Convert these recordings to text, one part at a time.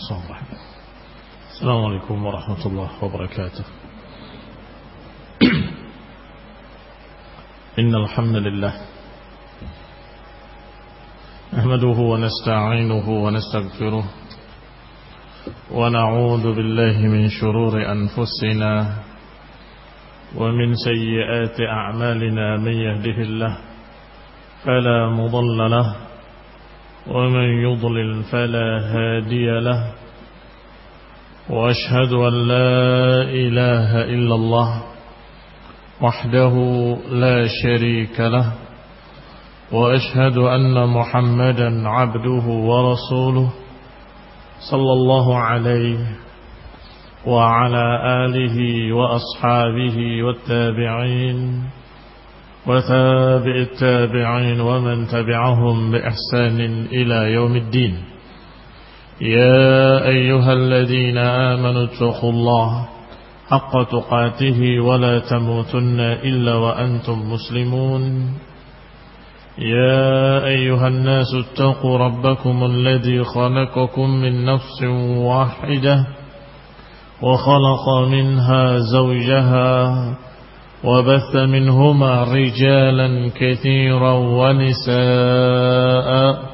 السلام عليكم ورحمة الله وبركاته. إن الحمد لله نحمده ونستعينه ونستغفره ونعوذ بالله من شرور أنفسنا ومن سيئات أعمالنا. من يهده الله فلا مضل له ومن يضلل فلا هادي له وأشهد أن لا إله إلا الله وحده لا شريك له وأشهد أن محمدا عبده ورسوله صلى الله عليه وعلى آله وأصحابه والتابعين وتابع التابعين ومن تبعهم بإحسان إلى يوم الدين. يا أيها الذين آمنوا اتقوا الله حق تقاته ولا تموتن إلا وأنتم مسلمون. يا أيها الناس اتقوا ربكم الذي خلقكم من نفس واحدة وخلق منها زوجها وبث منهما رجالا كثيرا ونساء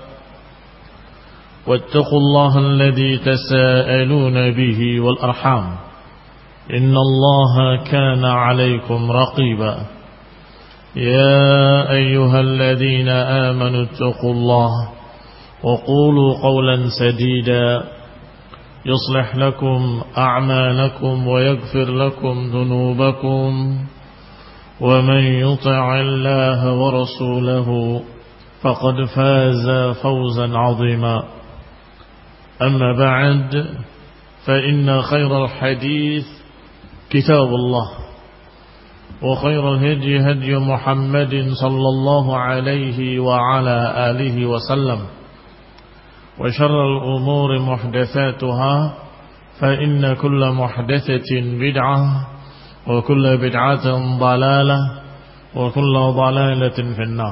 واتقوا الله الذي تساءلون به والأرحام إن الله كان عليكم رقيبا. يا أيها الذين آمنوا اتقوا الله وقولوا قولا سديدا يصلح لكم أعمالكم ويغفر لكم ذنوبكم ومن يطع الله ورسوله فقد فاز فوزا عظيما. أما بعد فإن خير الحديث كتاب الله وخير الهدي هدي محمد صلى الله عليه وعلى آله وسلم وشر الأمور محدثاتها فإن كل محدثة بدعة وكل بدعة ضلالة وكل ضلالة في النار.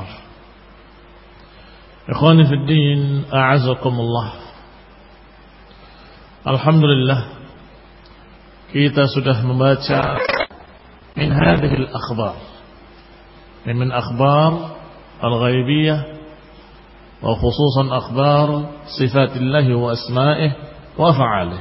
إخواني في الدين أعزكم الله. Alhamdulillah kita sudah membaca min hadhil akhbar, min akhbar al-ghaibiyah wa khususan akhbar sifatillahi wa asma'ih wa fa'alih.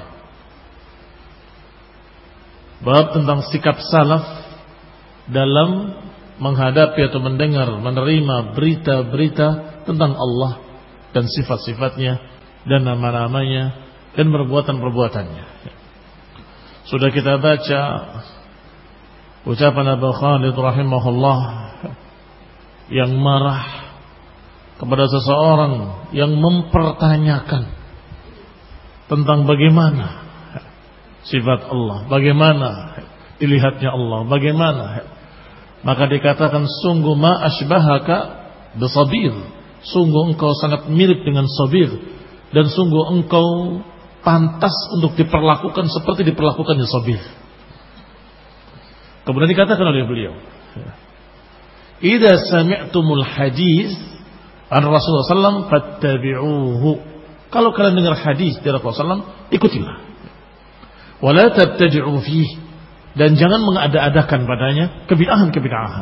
Bab tentang sikap salaf dalam menghadapi atau mendengar, menerima berita-berita tentang Allah dan sifat-sifatnya dan nama-namanya dan perbuatan-perbuatannya. Sudah kita baca ucapan Abu Khalid rahimahullah yang marah kepada seseorang yang mempertanyakan tentang bagaimana sifat Allah, bagaimana dilihatnya Allah, bagaimana. Maka dikatakan sungguh ma asbahaka bisabir, sungguh engkau sangat mirip dengan sabir, dan sungguh engkau pantas untuk diperlakukan seperti diperlakukannya sabir. Kemudian dikatakan oleh beliau, idza sami'tumul hadis an Rasulullah sallallahu fattabi'uhu. Kalau kalian dengar hadis dari Rasulullah sallallahu ikutilah. Wala tabtadi'u fihi, dan jangan mengada-adakan padanya kebid'ahan-kebid'ahan.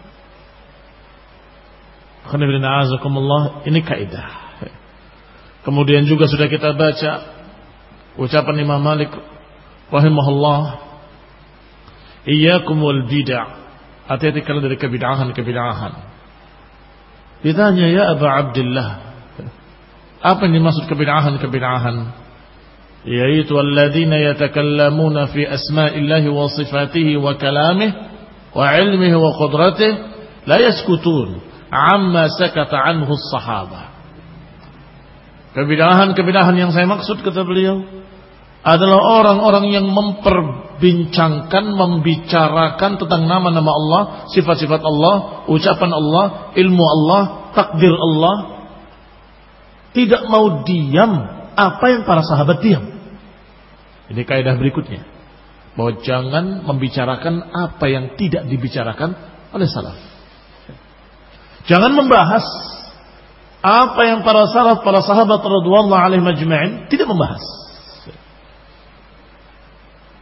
Ini kaidah. Kemudian juga sudah kita baca ucapan Imam Malik rahimahullah, iyyakum wal bid'ah, hati-hati kalian dari kebid'ahan-kebid'ahan. Ditanya, ya Abu Abdullah, apa yang dimaksud kebid'ahan-kebid'ahan? Yaitu alladzina yatakallamuna fi asma'illahi wa sifatihi wa kalamihi wa ilmihi wa qudratihi la yaskutun amma sakata anhu as-sahabah. Kebid'ahan-kebid'ahan yang saya maksud, kata beliau, adalah orang-orang yang memperbincangkan, membicarakan tentang nama-nama Allah, sifat-sifat Allah, ucapan Allah, ilmu Allah, takdir Allah, tidak mau diam apa yang para sahabat diam. Ini kaidah berikutnya, bahwa jangan membicarakan apa yang tidak dibicarakan oleh salaf. Jangan membahas apa yang para salaf, para sahabat radhiyallahu alaihim majma'in tidak membahas.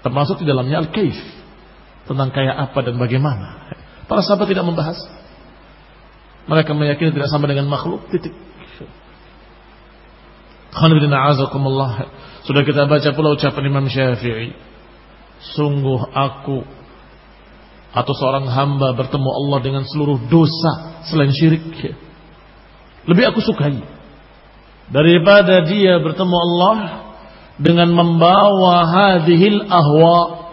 Termasuk di dalamnya al-kaif, tentang kayak apa dan bagaimana. Para sahabat tidak membahas. Mereka meyakini tidak sama dengan makhluk, titik. Sudah kita baca pula ucapan Imam Syafi'i, sungguh aku atau seorang hamba bertemu Allah dengan seluruh dosa selain syirik, lebih aku sukai daripada dia bertemu Allah dengan membawa hadhil ahwa.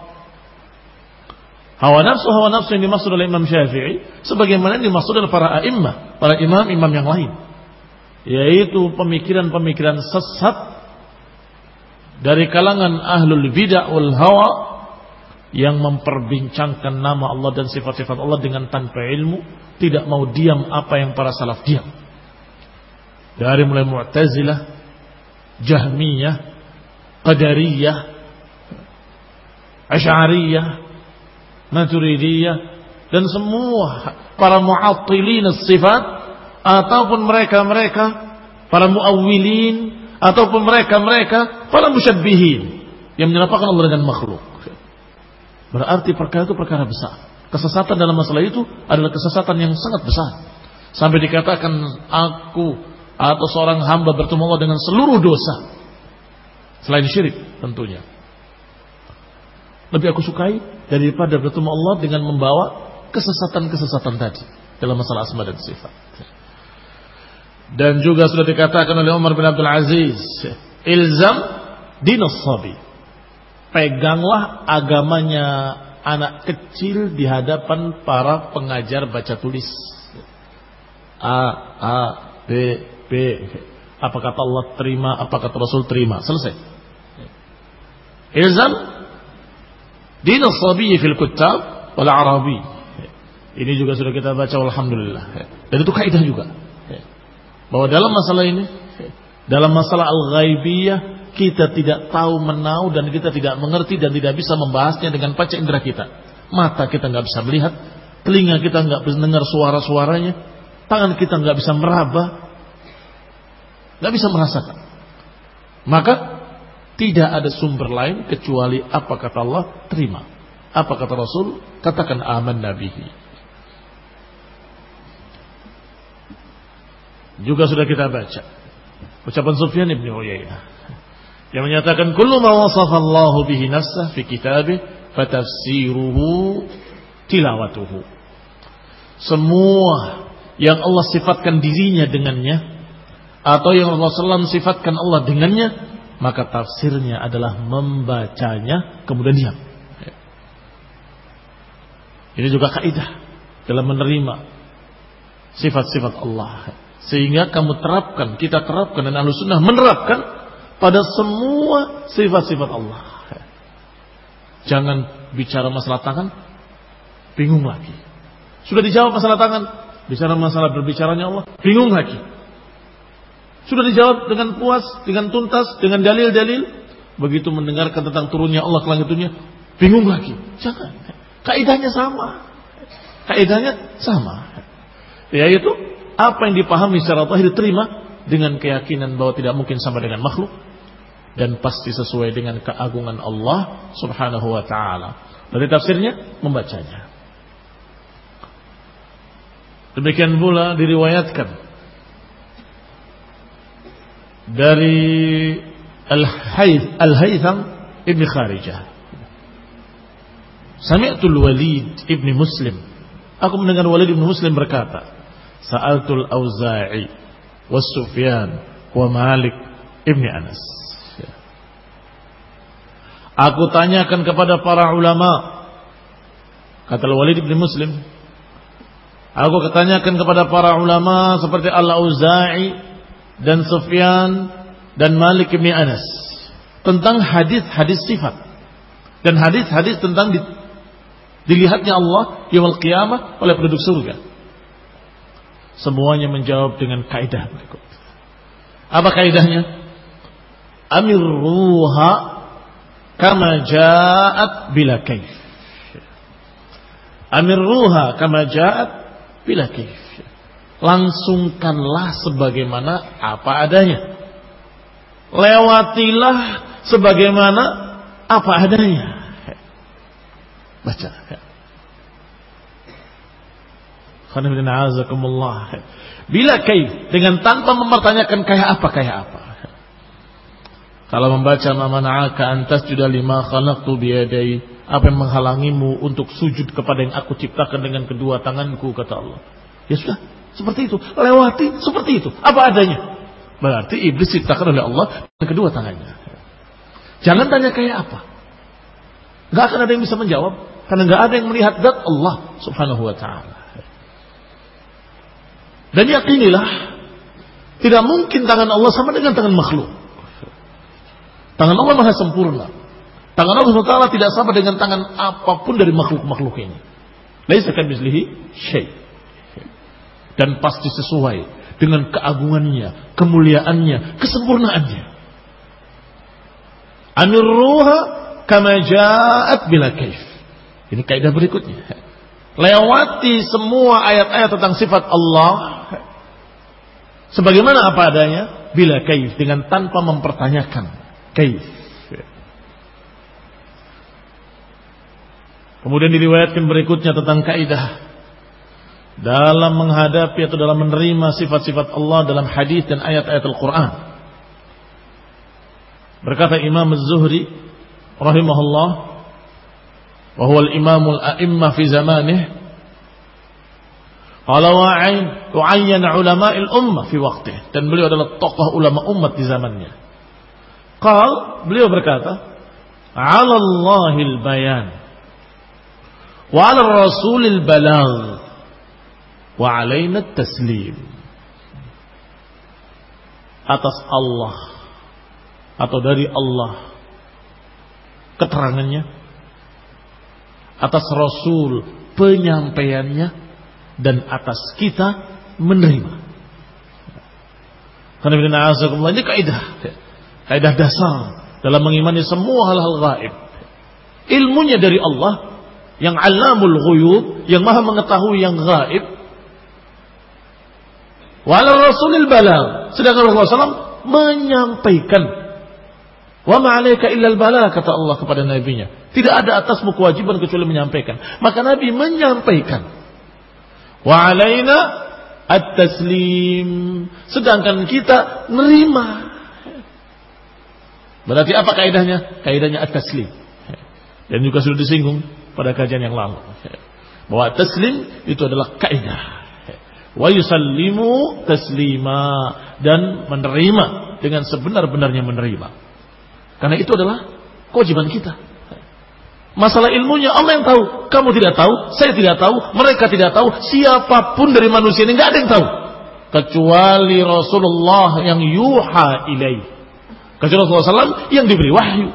Hawa nafsu yang dimaksud oleh Imam Syafi'i sebagaimana yang dimaksud oleh para a'immah, para imam-imam yang lain, yaitu pemikiran-pemikiran sesat dari kalangan ahlul bid'ah wal hawa yang memperbincangkan nama Allah dan sifat-sifat Allah dengan tanpa ilmu, tidak mau diam apa yang para salaf diam. Dari mulai Mu'tazilah, Jahmiyah, Qadariyah, Asy'ariyah, Maturidiyah, dan semua para mu'attilin as-sifat, ataupun mereka-mereka para muawwilin, ataupun mereka-mereka para musyabbihin yang menyamakan Allah dengan makhluk. Berarti perkara itu perkara besar. Kesesatan dalam masalah itu adalah kesesatan yang sangat besar. Sampai dikatakan aku atau seorang hamba bertemu Allah dengan seluruh dosa selain syirik tentunya. Lebih aku sukai daripada bertemu Allah dengan membawa kesesatan-kesesatan tadi dalam masalah asma dan sifat. Dan juga sudah dikatakan oleh Umar bin Abdul Aziz, ilzam dinas sabi, peganglah agamanya anak kecil di hadapan para pengajar baca tulis. A, B, B, apa kata Allah terima, apa kata Rasul terima, selesai. Ilzam dinas sabi fil kutab wal arabi. Ini juga sudah kita baca, alhamdulillah. Dan itu kaidah juga, bahwa dalam masalah ini, dalam masalah al-ghaibiyah, kita tidak tahu menau dan kita tidak mengerti dan tidak bisa membahasnya dengan panca indera kita. Mata kita nggak bisa melihat, telinga kita nggak bisa dengar suara-suaranya, tangan kita nggak bisa meraba, nggak bisa merasakan. Maka tidak ada sumber lain kecuali apa kata Allah, terima. Apa kata Rasul, katakan aman nabihi. Juga sudah kita baca ucapan Sufyan ibn Uyainah yang menyatakan kullu ma wasafa Allahu bihi nafsah fi kitabih fatafsiruhu tilawatuhu. Semua yang Allah sifatkan dirinya dengannya atau yang Rasulullah SAW sifatkan Allah dengannya, maka tafsirnya adalah membacanya kemudian diam. Ini juga kaidah dalam menerima sifat-sifat Allah. Sehingga kamu terapkan, kita terapkan, dan Ahlussunnah menerapkan pada semua sifat-sifat Allah. Jangan bicara masalah tangan, bingung lagi. Sudah dijawab masalah tangan, bicara masalah berbicaranya Allah, bingung lagi. Sudah dijawab dengan puas, dengan tuntas, dengan dalil-dalil. Begitu mendengarkan tentang turunnya Allah ke langit dunia, bingung lagi. Jangan. Kaidahnya sama. Kaidahnya sama. Yaitu apa yang dipahami secara zahir diterima dengan keyakinan bahwa tidak mungkin sama dengan makhluk dan pasti sesuai dengan keagungan Allah Subhanahu wa taala. Dari tafsirnya membacanya. Demikian pula diriwayatkan dari Al-Haytham Ibn Kharijah. Sami'tul Walid Ibn Muslim. Aku mendengar Walid Ibn Muslim berkata, Sa'altul Auza'i wa Sufyan wa Malik Ibn Anas. Aku tanyakan kepada para ulama, kata Walid Ibn Muslim, aku tanyakan kepada para ulama seperti Al-Auza'i dan Sufyan dan Malik Ibn Anas tentang hadis-hadis sifat dan hadis-hadis tentang dilihatnya Allah yaumul qiyamah oleh penduduk surga. Semuanya menjawab dengan kaidah berikut. Apa kaidahnya? Amirruha kama ja'at bila kaif. Amirruha kama ja'at bila kaif. Langsungkanlah sebagaimana apa adanya. Lewatilah sebagaimana apa adanya. Baca. Bila kaif, dengan tanpa mempertanyakan kayak apa. Kalau membaca ma mana'aka an tasjuda lima khalaqtu biyadai, apa yang menghalangimu untuk sujud kepada yang aku ciptakan dengan kedua tanganku, kata Allah. Ya sudah, seperti itu. Lewati seperti itu. Apa adanya. Berarti iblis ciptakan oleh Allah dengan kedua tangannya. Jangan tanya kayak apa. Gak akan ada yang bisa menjawab. Karena gak ada yang melihat zat Allah subhanahu wa ta'ala. Dan yakinilah, tidak mungkin tangan Allah sama dengan tangan makhluk. Tangan Allah maha sempurna. Tangan Allah SWT tidak sama dengan tangan apapun dari makhluk-makhluk ini. Laisa kamitslihi syai'. Dan pasti sesuai dengan keagungannya, kemuliaannya, kesempurnaannya. Anirruha kama ja'at bila kaif. Ini kaidah berikutnya. Lewati semua ayat-ayat tentang sifat Allah sebagaimana apa adanya, bila kaif, dengan tanpa mempertanyakan kaif. Kemudian diriwayatkan berikutnya tentang kaidah dalam menghadapi atau dalam menerima sifat-sifat Allah dalam hadis dan ayat-ayat Al-Quran. Berkata Imam Az-Zuhri rahimahullah, wa huwa al-imamul a'immah fi zamanih, qala wa'ayyan ulama'il ummah fi waqtih, dan beliau adalah tokoh ulama umat di zamannya. Beliau berkata, 'ala Allahil bayan wa 'ala Rasulil balagh wa 'alaina at-taslim. Atas Allah atau dari Allah keterangannya, atas Rasul penyampaiannya, dan atas kita menerima. Karena ini kaidah dasar dalam mengimani semua hal-hal gaib. Ilmunya dari Allah yang alamul ghuyub, yang maha mengetahui yang gaib. Wa 'ala Rasulil balagh, sedangkan Rasulullah SAW menyampaikan. Wa ma 'alaika illal balagh, kata Allah kepada nabinya. Tidak ada atasmu kewajiban kecuali menyampaikan. Maka Nabi menyampaikan. Wa 'alaina at-taslim, sedangkan kita menerima. Berarti apa kaidahnya? Kaidahnya at-taslim. Dan juga sudah disinggung pada kajian yang lalu. Bahwa taslim itu adalah kaidah. Wa yusallimu taslima, dan menerima dengan sebenar-benarnya menerima. Karena itu adalah kewajiban kita. Masalah ilmunya Allah yang tahu, kamu tidak tahu, saya tidak tahu, mereka tidak tahu, siapapun dari manusia ini nggak ada yang tahu kecuali Rasulullah yang yuha ilaih, kecuali Rasulullah SAW yang diberi wahyu.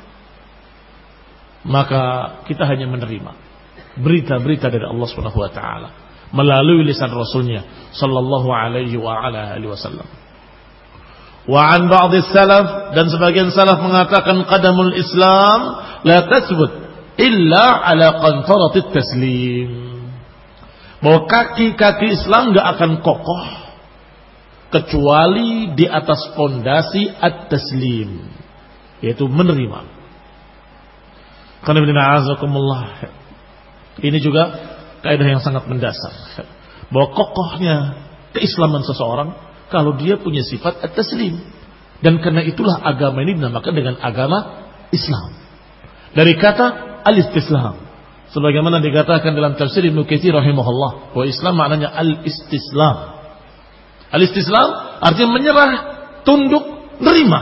Maka kita hanya menerima berita-berita dari Allah Subhanahu wa taala melalui lisan Rasulnya sallallahu alaihi wa ala alihi wasallam. Wa an ba'd salaf, dan sebagian salaf mengatakan qadamul Islam la tasbut illa ala qantaratit taslim. Bahwa kaki-kaki Islam enggak akan kokoh kecuali di atas fondasi at-taslim, yaitu menerima. Ini juga kaidah yang sangat mendasar, bahwa kokohnya keislaman seseorang kalau dia punya sifat at-taslim. Dan karena itulah agama ini dinamakan dengan agama Islam, dari kata al-istislam, sebagaimana dikatakan dalam tafsir Ibnu Katsir rahimahullah, bahwa Islam maknanya al-istislam. Al-istislam artinya menyerah, tunduk, nerima.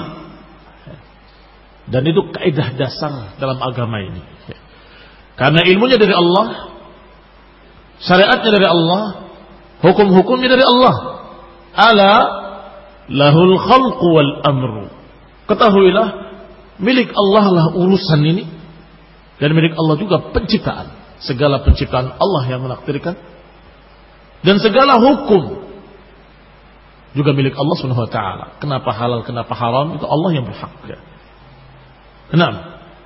Dan itu kaidah dasar dalam agama ini. Karena ilmunya dari Allah, syariatnya dari Allah, hukum-hukumnya dari Allah. Ala lahul khalqu wal amru. Ketahuilah, milik Allah lah urusan ini, dan milik Allah juga penciptaan. Segala penciptaan Allah yang menakdirkan, dan segala hukum juga milik Allah Subhanahu wa taala. Kenapa halal, kenapa haram, itu Allah yang berhak. Kenapa?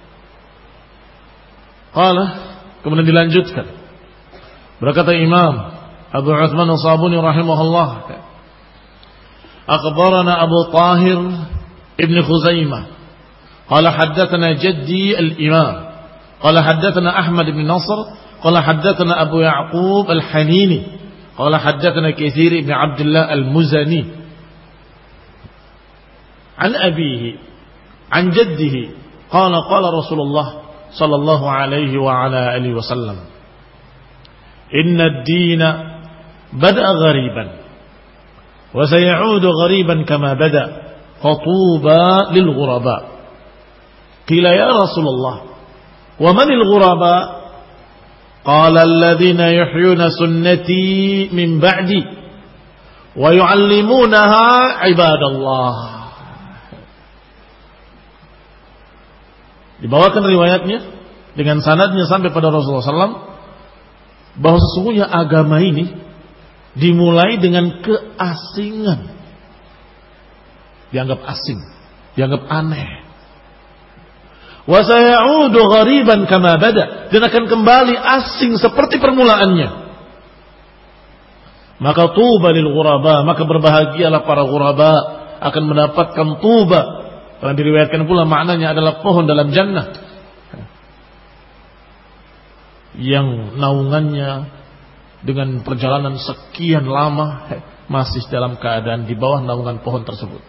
Qala, kemudian dilanjutkan. Berkata Imam Abu Utsman As-Sabuni rahimahullah, akhbarana Abu Tahir Ibn Khuzaimah qala haddatsana jaddi al-Imam qala haddatsana Ahmad bin Nasr qala haddatsana Abu Ya'qub Al-Hanini qala haddatsana Katsir bin Abdullah Al-Muzani an abihi an jaddihi qala qala Rasulullah sallallahu alaihi wa ala alihi wasallam inna ad-dina bada'a ghariban wa sayaudu ghariban kama bada fatuba lil ghuraba qila ya Rasulullah wa manil ghuraba qala alladhina yuhyuna sunnati min ba'di wa yu'allimunaha ibadallah. Dibawakan riwayatnya dengan sanadnya sampai pada Rasulullah SAW bahwa sesungguhnya agama ini dimulai dengan keasingan, dianggap asing, dianggap aneh. Wa sayaudu ghariban kama bada, dan akan kembali asing seperti permulaannya. Maka tuba lil ghuraba, maka berbahagialah para ghuraba akan mendapatkan tuba. Karena diriwayatkan pula maknanya adalah pohon dalam jannah yang naungannya dengan perjalanan sekian lama masih dalam keadaan di bawah naungan pohon tersebut.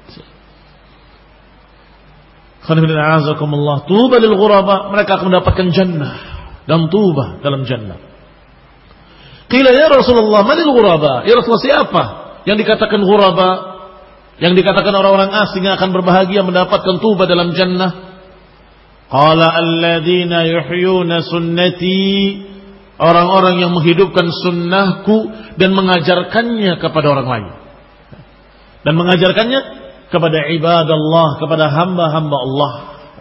Tuba lil ghuraba, mereka akan mendapatkan jannah dan tuba dalam jannah. Qila ya Rasulullah, manil ghuraba? Ya Rasulullah, siapa yang dikatakan ghuraba? Yang dikatakan orang-orang asing yang akan berbahagia mendapatkan tuba dalam jannah? Qala alladzina yuhyuna sunnati, orang-orang yang menghidupkan sunnahku dan mengajarkannya kepada orang lain. Dan mengajarkannya kepada ibadallah, kepada hamba-hamba Allah.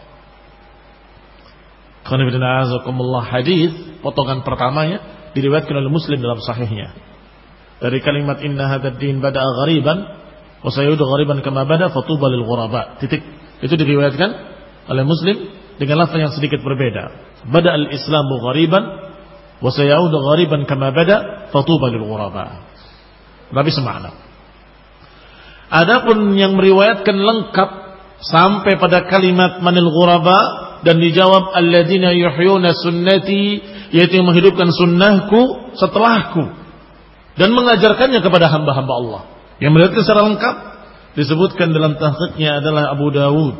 Hadis potongan pertamanya diriwayatkan oleh Muslim dalam sahihnya. Dari kalimat inna hadzal din bada'a ghariban wa sayudu ghariban kama bada fatuba lil ghuraba. Titik. Itu diriwayatkan oleh Muslim dengan lafaz yang sedikit berbeda. Bada'al islamu ghariban wa sayudu ghariban kama bada fatuba lil ghuraba. Tapi semakna. Adapun yang meriwayatkan lengkap sampai pada kalimat manil ghuraba dan dijawab alladzina yuhyuna sunnati, yaitu yang menghidupkan sunnahku setelahku dan mengajarkannya kepada hamba-hamba Allah. Yang meriwayatkan secara lengkap disebutkan dalam tahqiqnya adalah Abu Dawud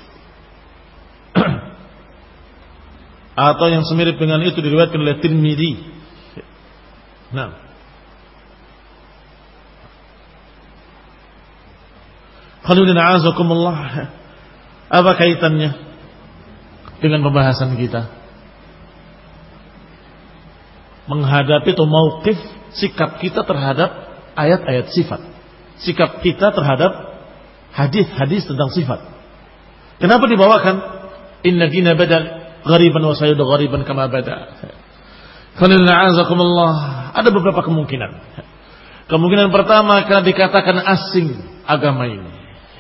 atau yang semirip dengan itu diriwayatkan oleh Tirmidzi. Nah, Khalilun a'azakumullah, apa kaitannya dengan pembahasan kita? Menghadapi atau mauqif sikap kita terhadap ayat-ayat sifat, sikap kita terhadap hadis-hadis tentang sifat. Kenapa dibawakan inna dina bada ghariban wa sayudu ghariban kama bada? Khalilun a'azakumullah, ada beberapa kemungkinan. Kemungkinan pertama, karena dikatakan asing agama ini.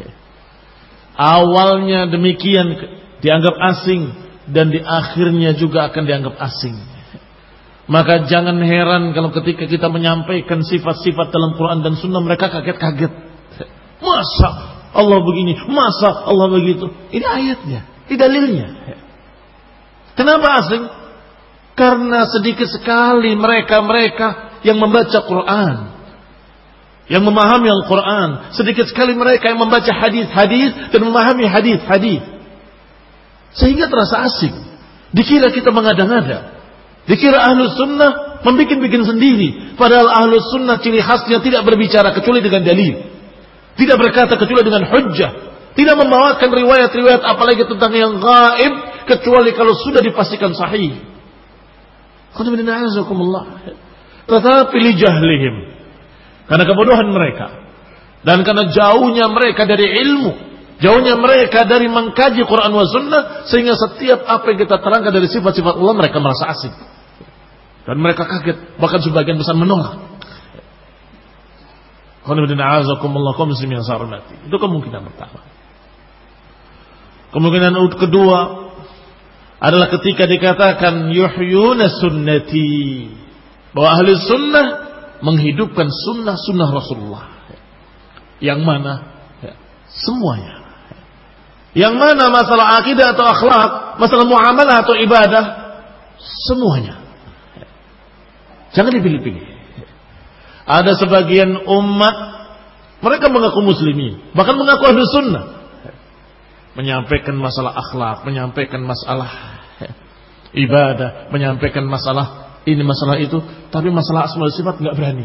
Awalnya demikian dianggap asing dan di akhirnya juga akan dianggap asing. Maka jangan heran kalau ketika kita menyampaikan sifat-sifat dalam Quran dan Sunnah mereka kaget-kaget. Masa Allah begini, masa Allah begitu? Ini ayatnya, ini dalilnya. Kenapa asing? Karena sedikit sekali mereka yang membaca Quran, yang memahami Al-Quran. Sedikit sekali mereka yang membaca hadis-hadis dan memahami hadis-hadis. Sehingga terasa asing. Dikira kita mengada-ngada. Dikira Ahlus Sunnah membikin-bikin sendiri. Padahal Ahlus Sunnah ciri khasnya tidak berbicara kecuali dengan dalil. Tidak berkata kecuali dengan hujjah. Tidak membawakan riwayat-riwayat apalagi tentang yang gaib kecuali kalau sudah dipastikan sahih. Tetapi li jahlihim, karena kebodohan mereka dan karena jauhnya mereka dari ilmu, jauhnya mereka dari mengkaji Quran wa Sunnah, sehingga setiap apa yang kita terangkan dari sifat-sifat Allah mereka merasa asing dan mereka kaget, bahkan sebagian besar menolak. Itu kemungkinan pertama. Kemungkinan kedua adalah ketika dikatakan yuhyuna sunnati, bahwa ahli sunnah menghidupkan sunnah-sunnah Rasulullah. Yang mana? Semuanya. Yang mana masalah akidah atau akhlak, masalah muamalah atau ibadah, Semuanya. Jangan dipilih-pilih. Ada sebagian umat, mereka mengaku muslimin, bahkan mengaku ahli sunnah, menyampaikan masalah akhlak, menyampaikan masalah ibadah, menyampaikan masalah ini, masalah itu, tapi masalah asma wa sifat nggak berani.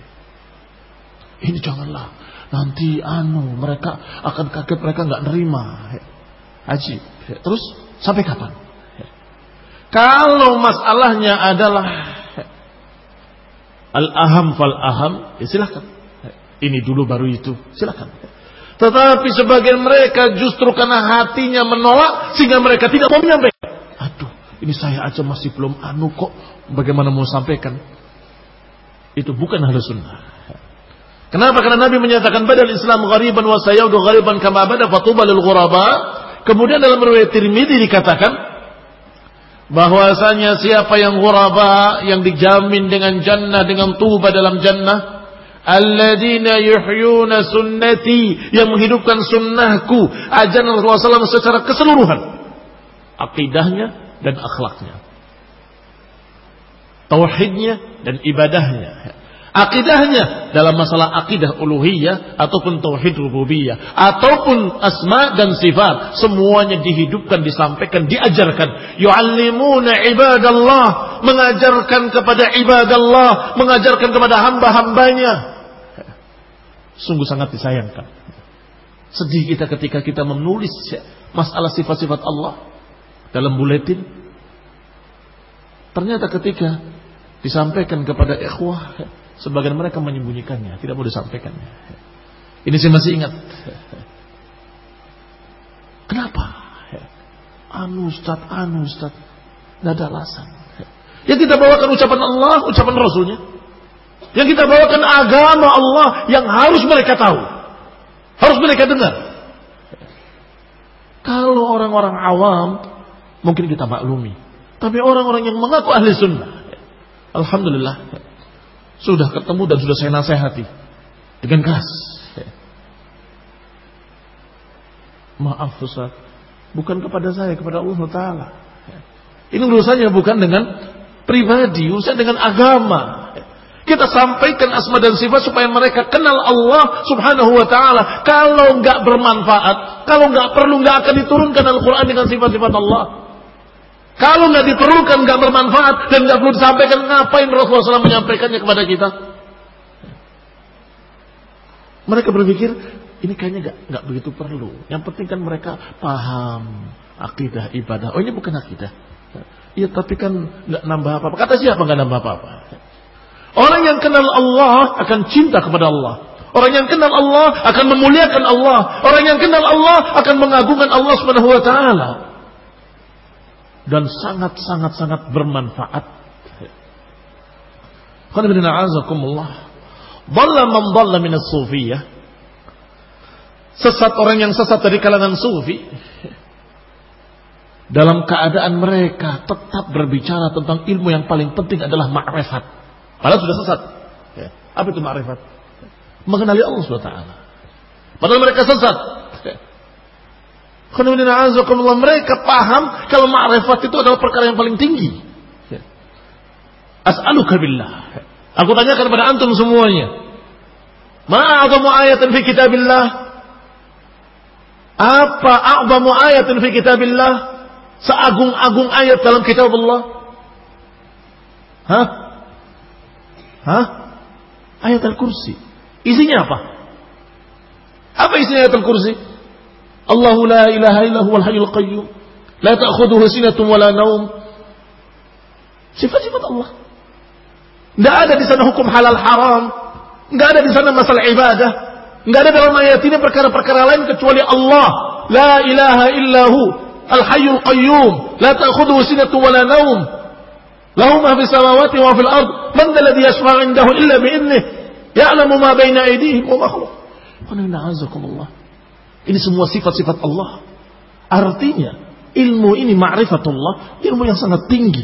Ini janganlah, nanti mereka akan kaget, mereka nggak nerima. Ajib. Terus sampai kapan? Kalau masalahnya adalah al-aham fal-aham, ya silakan. Ini dulu baru itu, silakan. Tetapi sebagian mereka justru karena hatinya menolak sehingga mereka tidak mau menyampaikan. Aduh, ini saya aja masih belum kok, bagaimana mau sampaikan? Itu bukan ahlu sunnah. Kenapa? Karena Nabi menyatakan badal Islam ghariban wa sayaudu ghariban kama bada fatuba lil ghuraba. Kemudian dalam riwayat Tirmidzi dikatakan bahwasanya siapa yang ghuraba, yang dijamin dengan jannah, dengan tuba dalam jannah, alladzina yuhyuna sunnati, yang menghidupkan sunnahku, ajaran Rasulullah SAW secara keseluruhan, akidahnya dan akhlaknya, tauhidnya dan ibadahnya. Akidahnya dalam masalah akidah uluhiyah ataupun tauhid rububiyah ataupun asma dan sifat, semuanya dihidupkan, disampaikan, diajarkan. Yu'allimuna ibadallah, mengajarkan kepada ibadallah, mengajarkan kepada hamba-hambanya. Sungguh sangat disayangkan. Sedih kita ketika kita menulis masalah sifat-sifat Allah dalam buletin, ternyata ketika disampaikan kepada ikhwah, sebagian mereka menyembunyikannya, tidak mau disampaikannya. Ini saya masih ingat. Kenapa? Ustaz, tidak ada alasan. Yang kita bawakan ucapan Allah, ucapan Rasulnya. Yang kita bawakan agama Allah yang harus mereka tahu, harus mereka dengar. Kalau orang-orang awam mungkin kita maklumi, tapi orang-orang yang mengaku ahli sunnah, alhamdulillah, sudah ketemu dan sudah saya nasihati dengan keras. Maaf Ustaz, bukan kepada saya, kepada Allah Ta'ala. Ini urusannya bukan dengan pribadi, urusan dengan agama. Kita sampaikan asma dan sifat supaya mereka kenal Allah Subhanahu wa Ta'ala. Kalau nggak bermanfaat, kalau nggak perlu, nggak akan diturunkan Al-Quran dengan sifat-sifat Allah. Kalau nggak diperlukan, nggak bermanfaat dan nggak perlu disampaikan, ngapain Rasulullah SAW menyampaikannya kepada kita? Mereka berpikir ini kayaknya nggak begitu perlu. Yang penting kan mereka paham akidah ibadah. Oh, ini bukan akidah. Iya, tapi kan nggak nambah apa-apa. Kata siapa nggak nambah apa-apa? Orang yang kenal Allah akan cinta kepada Allah. Orang yang kenal Allah akan memuliakan Allah. Orang yang kenal Allah akan mengagungkan Allah Subhanahu wa Ta'ala. Dan sangat bermanfaat. Dhalla man dhalla minas sufiyah. Sesat orang yang sesat dari kalangan sufi, dalam keadaan mereka tetap berbicara tentang ilmu yang paling penting adalah ma'rifat. Padahal sudah sesat. Apa itu ma'rifat? Mengenali Allah SWT. Padahal mereka sesat. Mereka paham kalau ma'rifat itu adalah perkara yang paling tinggi. As'aluka billah, aku tanyakan kepada antum semuanya, ma'a'zamu ayatin fi kitabillah? Apa a'zamu ayatin fi kitabillah? Seagung-agung ayat dalam kitab Allah? Ayat Al-Kursi. Isinya apa? Apa isinya ayat Al-Kursi? Allahu la ilaha illa huwal hayyul qayyum, la ta'khudhuhu sinatun wala naum. Sifat-sifat Allah. Enggak ada di sana hukum halal haram, enggak ada di sana masalah ibadah, enggak ada dalam ayat ini perkara-perkara lain kecuali Allah. La ilaha illa hu al hayyul qayyum, la ta'khudhuhu sinatun wala naum. Lahu ma fis samawati wa fil ard, man dhal ladzi yashfa'u 'indahu illa bi idhnihi, ya'lamu ma baina aydihim wa ma khalfahum. Ini semua sifat-sifat Allah. Artinya ilmu ini ma'rifatullah, ilmu yang sangat tinggi.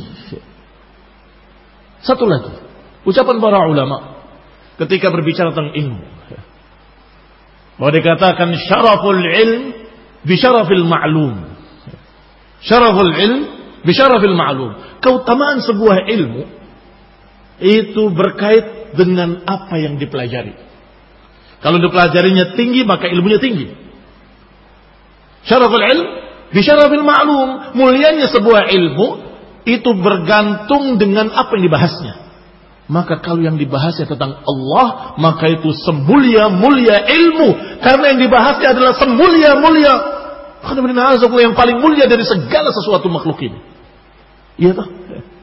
Satu lagi, ucapan para ulama ketika berbicara tentang ilmu, bahwa dikatakan syaraful ilm bi syarafil ma'lum. Syaraful ilm Bisyarafil ma'lum. Keutamaan sebuah ilmu itu berkait dengan apa yang dipelajari. Kalau dipelajarinya tinggi, maka ilmunya tinggi. Syaraful ilm bisyarafil ma'lum. Mulianya sebuah ilmu itu bergantung dengan apa yang dibahasnya. Maka kalau yang dibahasnya tentang Allah, maka itu semulia-mulia ilmu. Karena yang dibahasnya adalah semulia-mulia yang paling mulia dari segala sesuatu makhluk ini. Iya toh?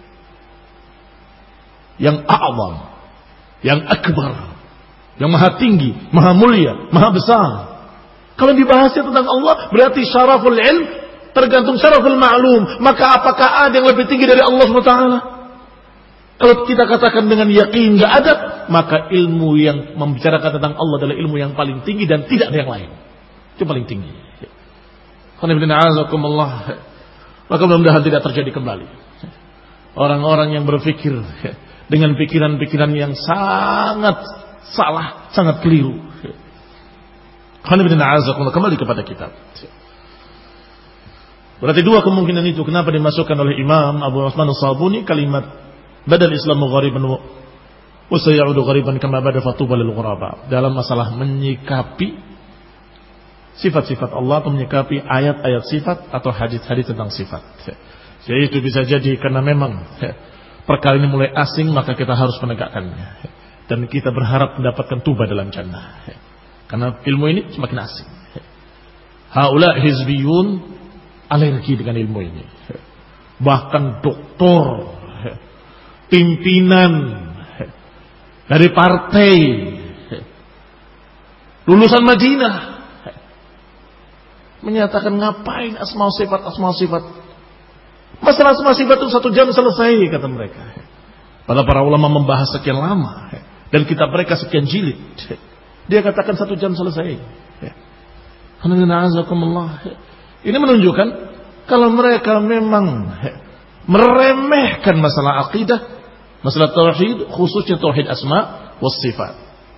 Yang a'zam, yang akbar, yang maha tinggi, maha mulia, maha besar. Kalau dibahasnya tentang Allah, berarti syaraful ilm tergantung syaraful ma'lum. Maka apakah ada yang lebih tinggi dari Allah SWT? Kalau kita katakan dengan yakin nggak ada, maka ilmu yang membicarakan tentang Allah adalah ilmu yang paling tinggi dan tidak ada yang lain. Itu paling tinggi. Maka mudah-mudahan tidak terjadi kembali orang-orang yang berpikir dengan pikiran-pikiran yang sangat salah, sangat keliru. Kembali kepada kitab. Berarti dua kemungkinan itu kenapa dimasukkan oleh Imam Abu Utsman As-Sabuni kalimat badal Islamu ghariban wa sayaudu ghariban kama bada fatuba lil ghuraba, dalam masalah menyikapi sifat-sifat Allah atau menyikapi ayat-ayat sifat atau hadis-hadis tentang sifat. Jadi itu bisa jadi karena memang perkara ini mulai asing, maka kita harus menegakkannya dan kita berharap mendapatkan tuba dalam jannah. Karena ilmu ini semakin asing. Haula hizbiyun, alergi dengan ilmu ini. Bahkan doktor, pimpinan dari partai, lulusan Madinah, menyatakan ngapain asma sifat. Masalah asma sifat itu 1 jam selesai, kata mereka. Padahal para ulama membahas sekian lama dan kitab mereka sekian jilid. Dia katakan 1 jam selesai. Ini menunjukkan kalau mereka memang meremehkan masalah akidah, masalah tauhid, khususnya tauhid asma was sifat.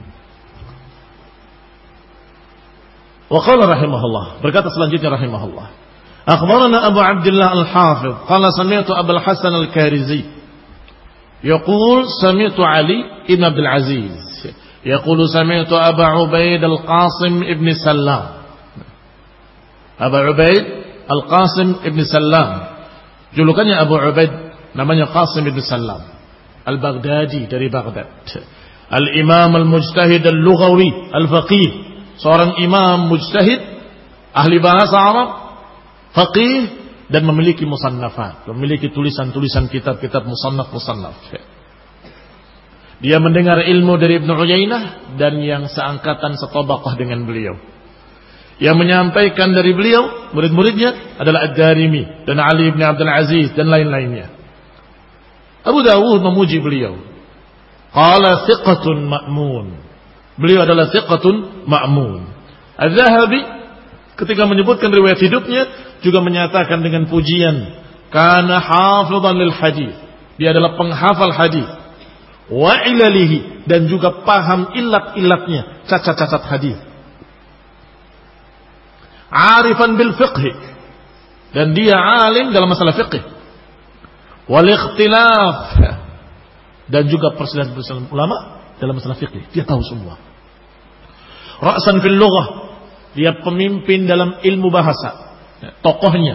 Wa qala rahimahullah, berkata selanjutnya rahimahullah, akhbarana Abu Abdullah Al-Hafidh qala sami'tu Abu Al-Hasan Al-Karizi yaqul sami'tu Ali ibn Abdul Aziz yaqulu sami'tu Abu Ubaid Al-Qasim ibn Sallam. Abu Ubaid Al-Qasim ibn Sallam, julukannya Abu Ubaid, namanya Qasim ibn Sallam, Al-Baghdadi dari Baghdad. Al-Imam Al-Mujtahid Al-Lughawi Al-Faqih, seorang imam mujtahid, ahli bahasa Arab, faqih, dan memiliki musannafat, memiliki tulisan-tulisan kitab-kitab musannaf. Dia mendengar ilmu dari Ibnu Uyainah dan yang seangkatan setabaqah dengan beliau. Yang menyampaikan dari beliau, murid-muridnya adalah Ad-Darimi dan Ali bin Abdul Aziz dan lain-lainnya. Abu Dawud memuji beliau. Qala thiqatun ma'mun. Beliau adalah thiqatun ma'mun. Az-Zahabi ketika menyebutkan riwayat hidupnya juga menyatakan dengan pujian, kana hafidhan lil hadis. Dia adalah penghafal hadis. Wa ilalihi, dan juga paham ilat-ilatnya, cacat-cacat hadis. Arifan bil fiqh, dan dia alim dalam masalah fiqh. Wal ikhtilaf, dan juga perselisihan ulama dalam masalah fiqh, dia tahu semua. Ra'san fil lughah, dia pemimpin dalam ilmu bahasa, tokohnya.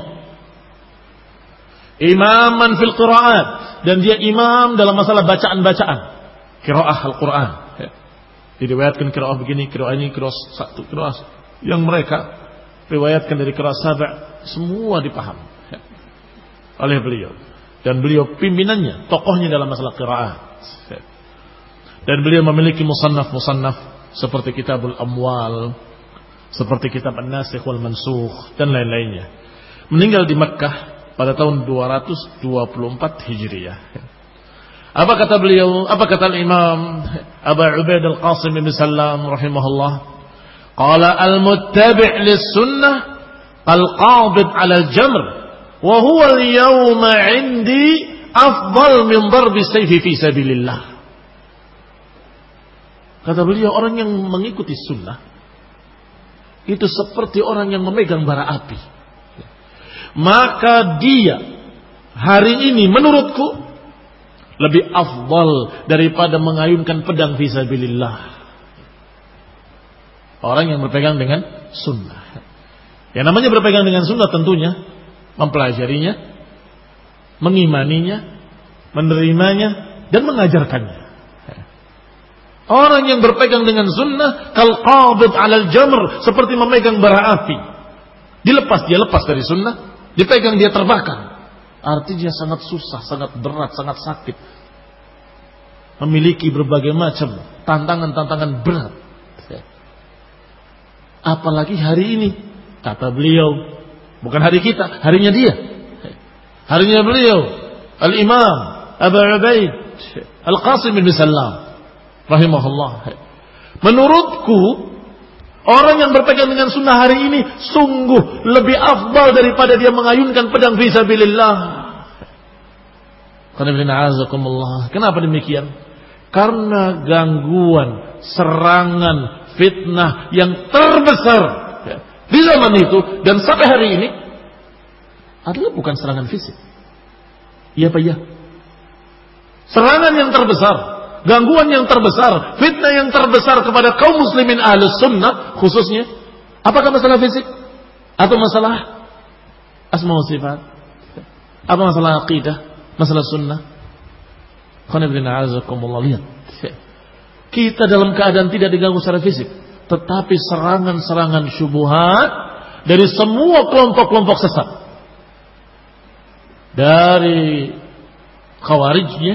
Imaman fil qira'at, dan dia imam dalam masalah bacaan-bacaan, qiraah Al-Qur'an. Diriwayatkan qiraah begini, qiraah ini, qiraah satu, qiraah yang mereka riwayatkan dari qiraah sab', semua dipaham oleh beliau. Dan beliau pimpinannya, tokohnya dalam masalah qiraat. Dan beliau memiliki musannaf-musannaf seperti Kitabul Amwal, seperti Kitab An-Nasikh wal Mansukh dan lain-lainnya. Meninggal di Mekkah pada tahun 224 Hijriah. Apa kata beliau? Apa kata Imam Abu Ubaid Al-Qasim bin Sallam rahimahullah? Qala al-muttabi' lis-sunnah al-qabid 'ala al-jamr wa huwa al-yawma 'indi afdal min darbi sayfi fi sabilillah. Kata beliau, orang yang mengikuti sunnah itu seperti orang yang memegang bara api. Maka dia hari ini menurutku lebih afdal daripada mengayunkan pedang fisabilillah. Orang yang berpegang dengan sunnah. Yang namanya berpegang dengan sunnah tentunya mempelajarinya, mengimaninya, menerimanya, dan mengajarkannya. Orang yang berpegang dengan sunnah kal qabid 'alal jamr, seperti memegang bara api. Dilepas, dia lepas dari sunnah, dipegang dia terbakar. Artinya sangat susah, sangat berat, sangat sakit. Memiliki berbagai macam tantangan-tantangan berat. Apalagi hari ini, kata beliau, bukan hari kita, harinya dia. Harinya beliau, Al-Imam Abu Ubaid Al-Qasim bin Sallam rahimahullah. Menurutku, orang yang berpegang dengan sunnah hari ini sungguh lebih afdal daripada dia mengayunkan pedang fisabilillah. Kenapa demikian? Karena gangguan, serangan, fitnah yang terbesar di zaman itu dan sampai hari ini adalah bukan serangan fisik. Iya Pak ya? Serangan yang terbesar, gangguan yang terbesar, fitnah yang terbesar kepada kaum muslimin ahlus sunnah khususnya, apakah masalah fisik atau masalah asma wa sifat? Apa masalah aqidah, masalah sunnah? Lihat, kita dalam keadaan tidak diganggu secara fisik, tetapi serangan-serangan syubhat dari semua kelompok-kelompok sesat, dari khawarijnya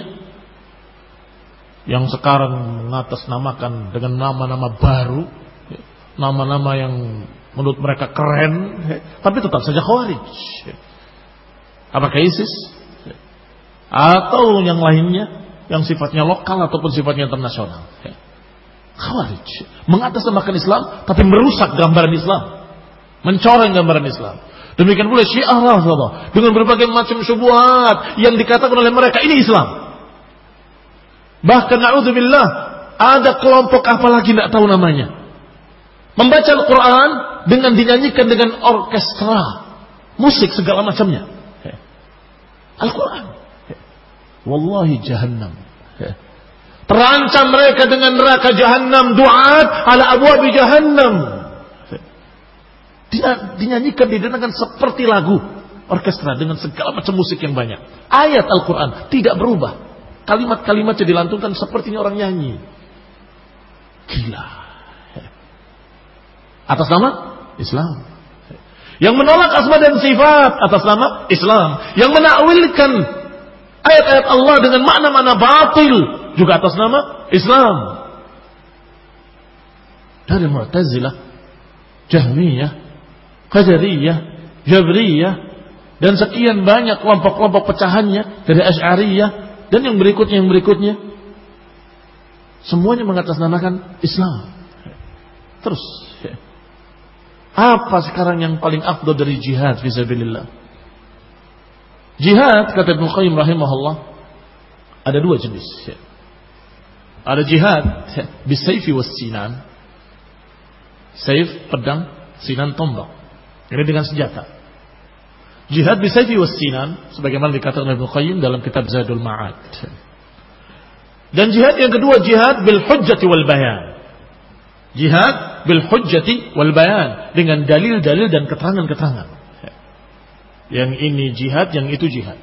yang sekarang mengatasnamakan dengan nama-nama baru, nama-nama yang menurut mereka keren, tapi tetap saja khawarij. Apakah ISIS atau yang lainnya yang sifatnya lokal ataupun sifatnya internasional? Khawarij mengatasnamakan Islam tapi merusak gambaran Islam, mencoreng gambaran Islam. Demikian pula Syiah Rafidhah dengan berbagai macam syubhat yang dikatakan oleh mereka ini Islam. Bahkan na'udzubillah ada kelompok apalagi tidak tahu namanya, membaca Al-Quran dengan dinyanyikan dengan orkestra, musik segala macamnya. Al-Quran, wallahi jahannam. Terancam mereka dengan neraka jahannam, du'at ala abwabi jahannam. Dinyanyikan, didengarkan seperti lagu orkestra dengan segala macam musik yang banyak. Ayat Al-Quran tidak berubah, kalimat-kalimatnya dilantunkan sepertinya orang nyanyi. Gila. Atas nama Islam. Yang menolak asma dan sifat atas nama Islam. Yang menakwilkan ayat-ayat Allah dengan makna-makna batil juga atas nama Islam. Dari Mu'tazilah, Jahmiyah, Qadariyah, Jabriyah, dan sekian banyak kelompok-kelompok pecahannya dari Asy'ariyah dan yang berikutnya, semuanya mengatasnamakan Islam. Terus, apa sekarang yang paling afdal dari jihad fisabilillah? Jihad, kata Ibnu Qayyim rahimahullah, ada dua jenis. Ada jihad bisayfi was-sinan. Saif, pedang, sinan, tombak. Ini dengan senjata. Jihad bisayfi was-sinan, sebagaimana dikatakan Ibnu Qayyim dalam kitab Zadul Ma'ad. Dan jihad yang kedua, jihad bil hujjati wal bayan. Jihad bil hujjati wal bayan, dengan dalil-dalil dan keterangan-keterangan. Yang ini jihad, yang itu jihad.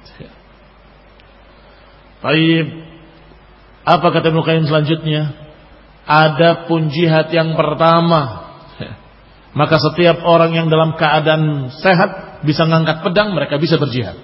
Baik. Apa kata Ibnu Qayyim selanjutnya? Adapun jihad yang pertama, maka setiap orang yang dalam keadaan sehat bisa ngangkat pedang, mereka bisa berjihad.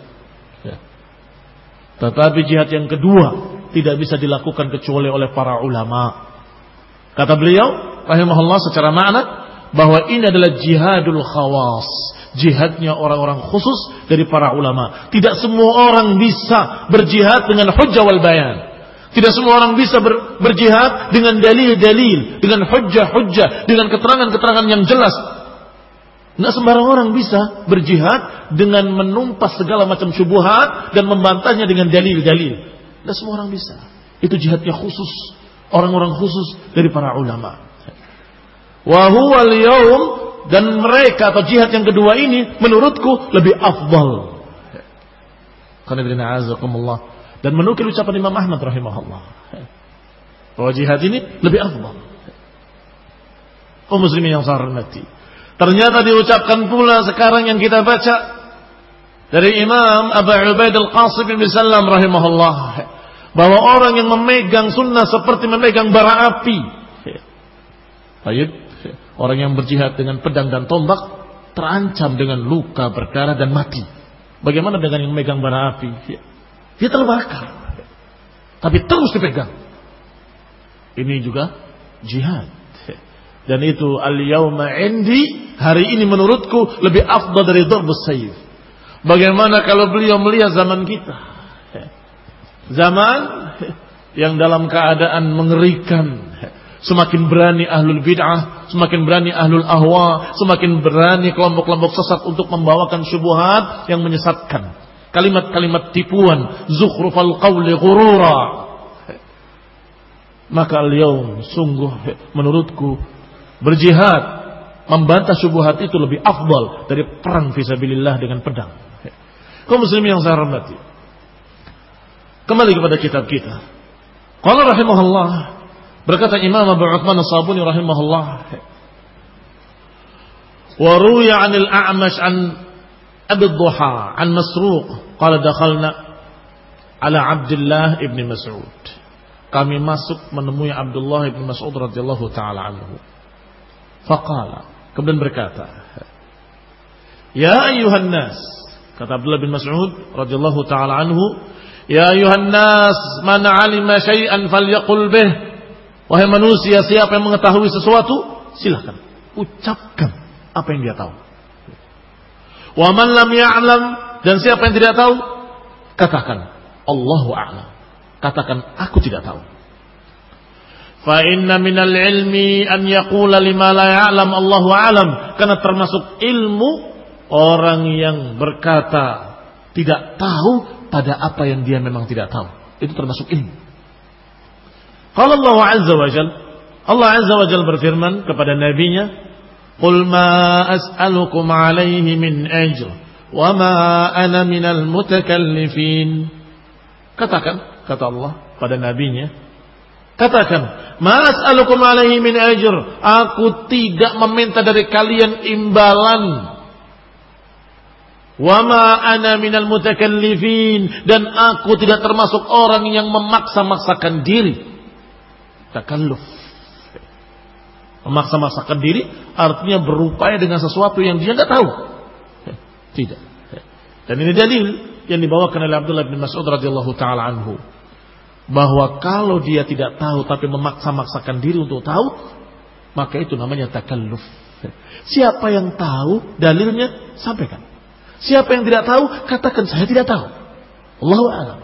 Tetapi jihad yang kedua tidak bisa dilakukan kecuali oleh para ulama. Kata beliau rahimahullah secara makna bahwa ini adalah jihadul khawas, jihadnya orang-orang khusus dari para ulama. Tidak semua orang bisa berjihad dengan hujjah wal bayan. Tidak semua orang bisa berjihad dengan dalil-dalil, dengan hujjah-hujjah, dengan keterangan-keterangan yang jelas. Tidak sembarang orang bisa berjihad dengan menumpas segala macam syubhat dan membantahnya dengan dalil-dalil. Tidak semua orang bisa. Itu jihadnya khusus, orang-orang khusus dari para ulama. Wa huwa al-yawm, dan mereka atau jihad yang kedua ini menurutku lebih afdal. Dan menukil ucapan Imam Ahmad rahimahullah bahwa jihad ini lebih afdal. Muslimin yang saya hormati, ternyata diucapkan pula sekarang yang kita baca dari Imam Abu Ubaid al-Qasim bin Salam rahimahullah, bahwa orang yang memegang sunnah seperti memegang bara api. Baik, orang yang berjihad dengan pedang dan tombak terancam dengan luka, berdarah dan mati. Bagaimana dengan yang memegang bara api? Dia terbakar, tapi terus dipegang. Ini juga jihad. Dan itu al-yawma indi, hari ini menurutku lebih afdal dari dharbus sayf. Bagaimana kalau beliau melihat zaman kita? Zaman yang dalam keadaan mengerikan. Semakin berani ahlul bid'ah, semakin berani ahlul ahwa, semakin berani kelompok-kelompok sesat untuk membawakan syubhat yang menyesatkan. Kalimat-kalimat tipuan, zukhrufal qawli ghurura. Maka al-yawm sungguh menurutku berjihad membantah syubhat itu lebih afdal dari perang fisabilillah dengan pedang. Kaum muslimin yang saya hormati, kembali kepada kitab kita. Qala rahimahullah, berkata Imam Abu Uthman as-Sabuni rahimahullah, wa ruya 'anil A'mash an Abi Dhuha an Masruq qala dakhalna ala Abdullah ibn Mas'ud. Kami masuk menemui Abdullah ibn Mas'ud radhiyallahu taala anhu. Faqala, kemudian berkata, ya ayyuhan nas, kata Abdullah bin Mas'ud radhiyallahu taala anhu, ya ayyuhan nas, man 'alima syai'an falyaqul bih. Wahai manusia, siapa yang mengetahui sesuatu, silakan ucapkan apa yang dia tahu. Wa man lam ya'lam, dan siapa yang tidak tahu, katakan Allahu a'lam. Katakan aku tidak tahu. Fa inna minal ilmi an yaqula lima la ya'lam Allahu a'lam. Karena termasuk ilmu orang yang berkata tidak tahu pada apa yang dia memang tidak tahu. Itu termasuk ilmu. Qala Allah azza wa jalla, Allah azza wa jalla berfirman kepada nabinya, qul ma as'alukum alaihi min ajr wa ma ana minal mutakallifin. Katakan, kata Allah pada nabinya, katakan, ma as'alukum alaihi min ajr, aku tidak meminta dari kalian imbalan. Wa ma ana minal mutakallifin, dan aku tidak termasuk orang yang memaksa-maksakan diri. Takalluf, memaksa-maksakan diri artinya berupaya dengan sesuatu yang dia tidak tahu. Tidak. Dan ini dalil yang dibawakan oleh Abdullah bin Mas'ud radhiyallahu taala anhu, bahwa kalau dia tidak tahu tapi memaksa-maksakan diri untuk tahu, maka itu namanya takalluf. Siapa yang tahu, dalilnya sampaikan. Siapa yang tidak tahu, katakan saya tidak tahu. Allahu a'lam.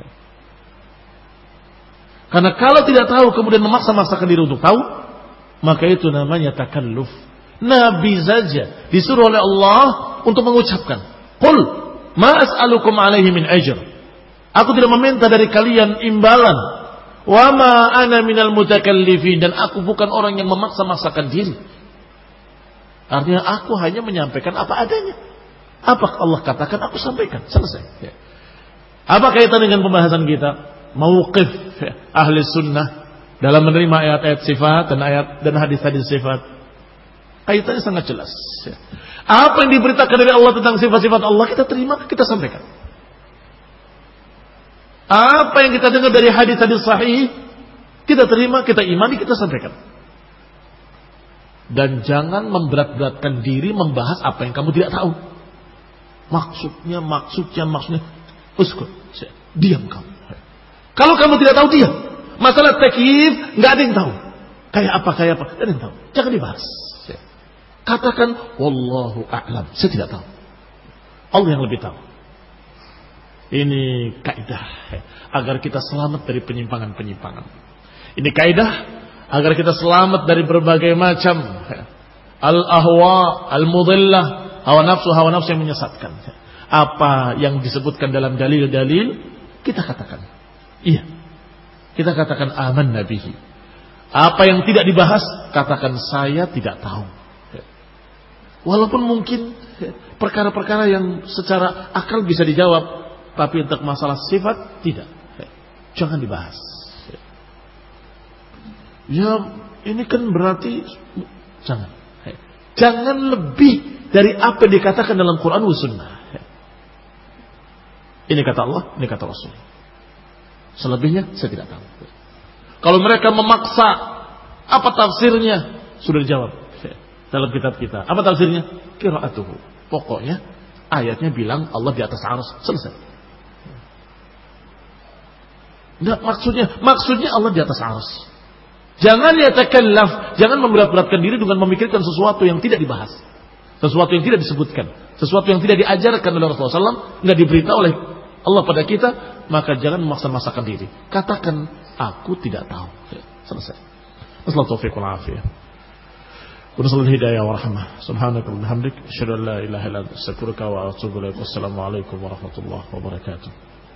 Karena kalau tidak tahu kemudian memaksa-maksakan diri untuk tahu, maka itu namanya takalluf. Nabi saja disuruh oleh Allah untuk mengucapkan, qul ma as'alukum alaihi min ajr. Aku tidak meminta dari kalian imbalan. Wa ma ana minal mutakallifin, dan aku bukan orang yang memaksa-maksakan diri. Artinya aku hanya menyampaikan apa adanya. Apa Allah katakan aku sampaikan, selesai. Apa kaitan dengan pembahasan kita? Mauqif ahli sunnah dalam menerima ayat-ayat sifat dan hadis-hadis sifat. Kaitannya sangat jelas. Apa yang diberitakan dari Allah tentang sifat-sifat Allah kita terima, kita sampaikan. Apa yang kita dengar dari hadis-hadis sahih, kita terima, kita imani, kita sampaikan. Dan jangan memberat-beratkan diri membahas apa yang kamu tidak tahu. Maksudnya. Uskut, diam kamu. Kalau kamu tidak tahu, diam. Masalah takyif nggak ada yang tahu. Kayak apa, nggak ada yang tahu. Jangan dibahas. Katakan wallahu a'lam, saya tidak tahu. Allah yang lebih tahu. Ini kaidah agar kita selamat dari penyimpangan-penyimpangan. Ini kaidah agar kita selamat dari berbagai macam al-ahwa, al-mudillah, hawa nafsu yang menyesatkan. Apa yang disebutkan dalam dalil-dalil, kita katakan iya. Kita katakan aman nabihi. Apa yang tidak dibahas, katakan saya tidak tahu. Walaupun mungkin perkara-perkara yang secara akal bisa dijawab, Tapi untuk masalah sifat tidak. Jangan dibahas. Ya, ini kan berarti jangan. Jangan lebih dari apa yang dikatakan dalam Quran wa sunnah. Ini kata Allah, ini kata Rasul. Selebihnya saya tidak tahu. Kalau mereka memaksa, apa tafsirnya? Sudah dijawab dalam kitab kita. Apa tafsirnya? Qiraatuhu. Pokoknya ayatnya bilang Allah di atas arsy. Selesai. Enggak, maksudnya Allah di atas arsy. Jangan yatakallaf, jangan memberat-beratkan diri dengan memikirkan sesuatu yang tidak dibahas. Sesuatu yang tidak disebutkan, sesuatu yang tidak diajarkan oleh Rasulullah SAW, enggak diberitahu oleh Allah pada kita, maka jangan memaksa-maksakan diri. Katakan, aku tidak tahu. Selesai. Assalamualaikum warahmatullahi wabarakatuh. Wa hidayah wa rahmah. Subhanakallahumma wa bihamdik, asyhadu an la ilaha illa anta, astaghfiruka wa atubu ilaik. Wassalamu alaikum warahmatullahi wabarakatuh.